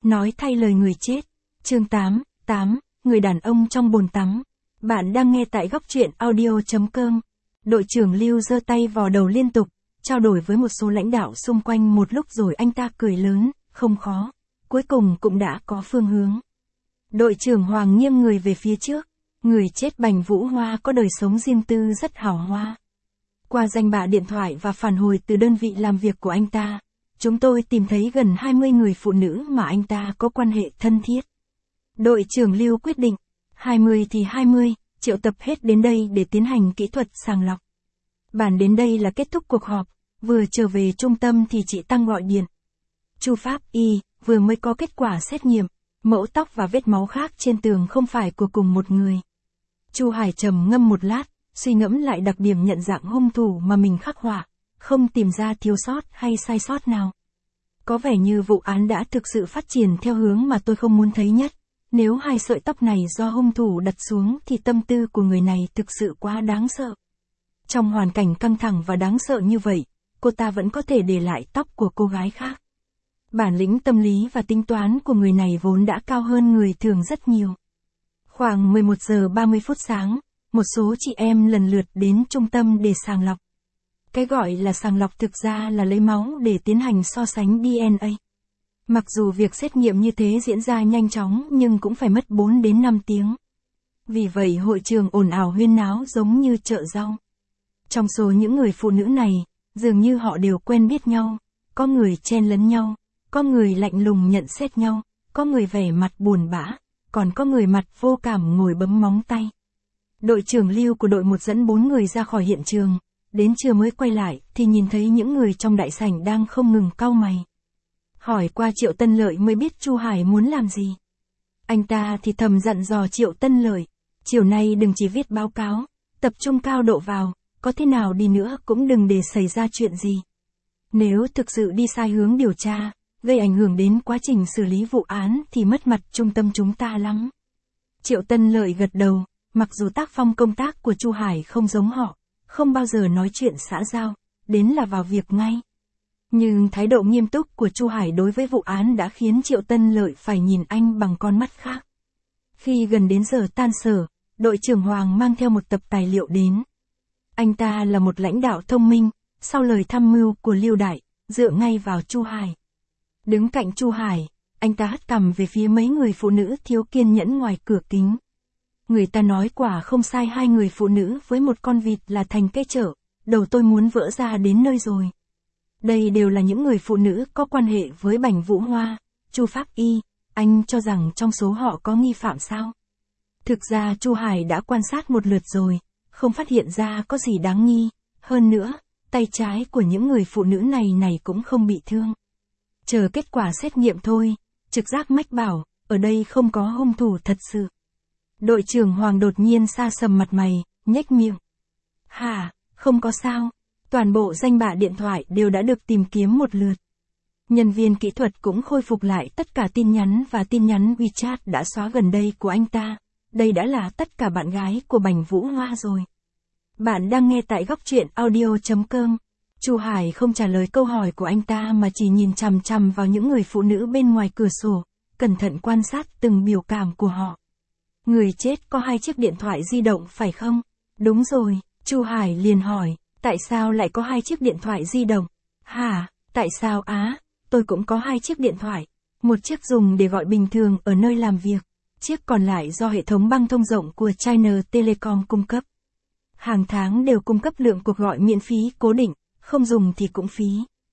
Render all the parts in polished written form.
Nói thay lời người chết. Chương 8, người đàn ông trong bồn tắm. Bạn đang nghe tại góc truyện audio.com. Đội trưởng Lưu giơ tay vò đầu liên tục, trao đổi với một số lãnh đạo xung quanh một lúc rồi anh ta cười lớn, không khó. Cuối cùng cũng đã có phương hướng. Đội trưởng Hoàng nghiêng người về phía trước. Người chết Bành Vũ Hoa có đời sống riêng tư rất hào hoa. Qua danh bạ điện thoại và phản hồi từ đơn vị làm việc của anh ta, chúng tôi tìm thấy gần 20 người phụ nữ mà anh ta có quan hệ thân thiết. Đội trưởng Lưu quyết định, 20 thì 20, triệu tập hết đến đây để tiến hành kỹ thuật sàng lọc. Bản đến đây là kết thúc cuộc họp, vừa trở về trung tâm thì chị Tăng gọi điện. Chu Pháp Y, vừa mới có kết quả xét nghiệm, mẫu tóc và vết máu khác trên tường không phải của cùng một người. Chu Hải trầm ngâm một lát, suy ngẫm lại đặc điểm nhận dạng hung thủ mà mình khắc họa, không tìm ra thiếu sót hay sai sót nào. Có vẻ như vụ án đã thực sự phát triển theo hướng mà tôi không muốn thấy nhất. Nếu hai sợi tóc này do hung thủ đặt xuống thì tâm tư của người này thực sự quá đáng sợ. Trong hoàn cảnh căng thẳng và đáng sợ như vậy, cô ta vẫn có thể để lại tóc của cô gái khác. Bản lĩnh tâm lý và tính toán của người này vốn đã cao hơn người thường rất nhiều. Khoảng 11 giờ 30 phút sáng, một số chị em lần lượt đến trung tâm để sàng lọc. Cái gọi là sàng lọc thực ra là lấy máu để tiến hành so sánh DNA. Mặc dù việc xét nghiệm như thế diễn ra nhanh chóng nhưng cũng phải mất 4 đến 5 tiếng. Vì vậy hội trường ồn ào huyên náo giống như chợ rau. Trong số những người phụ nữ này, dường như họ đều quen biết nhau, có người chen lấn nhau, có người lạnh lùng nhận xét nhau, có người vẻ mặt buồn bã, còn có người mặt vô cảm ngồi bấm móng tay. Đội trưởng Lưu của đội 1 dẫn 4 người ra khỏi hiện trường, đến trưa mới quay lại thì nhìn thấy những người trong đại sảnh đang không ngừng cau mày. Hỏi qua Triệu Tân Lợi mới biết Chu Hải muốn làm gì. Anh ta thì thầm dặn dò Triệu Tân Lợi, chiều nay đừng chỉ viết báo cáo, tập trung cao độ vào, có thế nào đi nữa cũng đừng để xảy ra chuyện gì. Nếu thực sự đi sai hướng điều tra, gây ảnh hưởng đến quá trình xử lý vụ án thì mất mặt trung tâm chúng ta lắm. Triệu Tân Lợi gật đầu, mặc dù tác phong công tác của Chu Hải không giống họ, không bao giờ nói chuyện xã giao, đến là vào việc ngay. Nhưng thái độ nghiêm túc của Chu Hải đối với vụ án đã khiến Triệu Tân Lợi phải nhìn anh bằng con mắt khác. Khi gần đến giờ tan sở, đội trưởng Hoàng mang theo một tập tài liệu đến. Anh ta là một lãnh đạo thông minh, sau lời tham mưu của Lưu Đại, dựa ngay vào Chu Hải. Đứng cạnh Chu Hải, anh ta hất cằm về phía mấy người phụ nữ thiếu kiên nhẫn ngoài cửa kính. Người ta nói quả không sai, 2 người phụ nữ với một con vịt là thành cái chợ, đầu tôi muốn vỡ ra đến nơi rồi. Đây đều là những người phụ nữ có quan hệ với Bành Vũ Hoa. Chu Pháp Y, anh cho rằng trong số họ có nghi phạm sao? Thực ra Chu Hải đã quan sát một lượt rồi, không phát hiện ra có gì đáng nghi. Hơn nữa, tay trái của những người phụ nữ này cũng không bị thương. Chờ kết quả xét nghiệm thôi, trực giác mách bảo, ở đây không có hung thủ thật sự. Đội trưởng Hoàng đột nhiên sa sầm mặt mày, nhếch miệng. Hả, không có sao. Toàn bộ danh bạ điện thoại đều đã được tìm kiếm một lượt. Nhân viên kỹ thuật cũng khôi phục lại tất cả tin nhắn và tin nhắn WeChat đã xóa gần đây của anh ta. Đây đã là tất cả bạn gái của Bành Vũ Hoa rồi. Bạn đang nghe tại góc truyện audio.com. Chu Hải không trả lời câu hỏi của anh ta mà chỉ nhìn chằm chằm vào những người phụ nữ bên ngoài cửa sổ, cẩn thận quan sát từng biểu cảm của họ. Người chết có 2 chiếc điện thoại di động phải không? Đúng rồi, Chu Hải liền hỏi. Tại sao lại có 2 chiếc điện thoại di động? Hả, tại sao á? Tôi cũng có 2 chiếc điện thoại. Một chiếc dùng để gọi bình thường ở nơi làm việc. Chiếc còn lại do hệ thống băng thông rộng của China Telecom cung cấp. Hàng tháng đều cung cấp lượng cuộc gọi miễn phí cố định, không dùng thì cũng phí.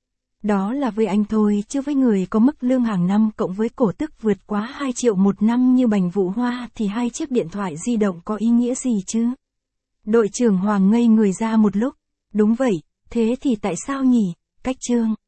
Đó là với anh thôi, chứ với người có mức lương hàng năm cộng với cổ tức vượt quá 2 triệu một năm như Bành Vũ Hoa thì 2 chiếc điện thoại di động có ý nghĩa gì chứ? Đội trưởng Hoàng ngây người ra một lúc. Đúng vậy, thế thì tại sao nhỉ? Cách chương.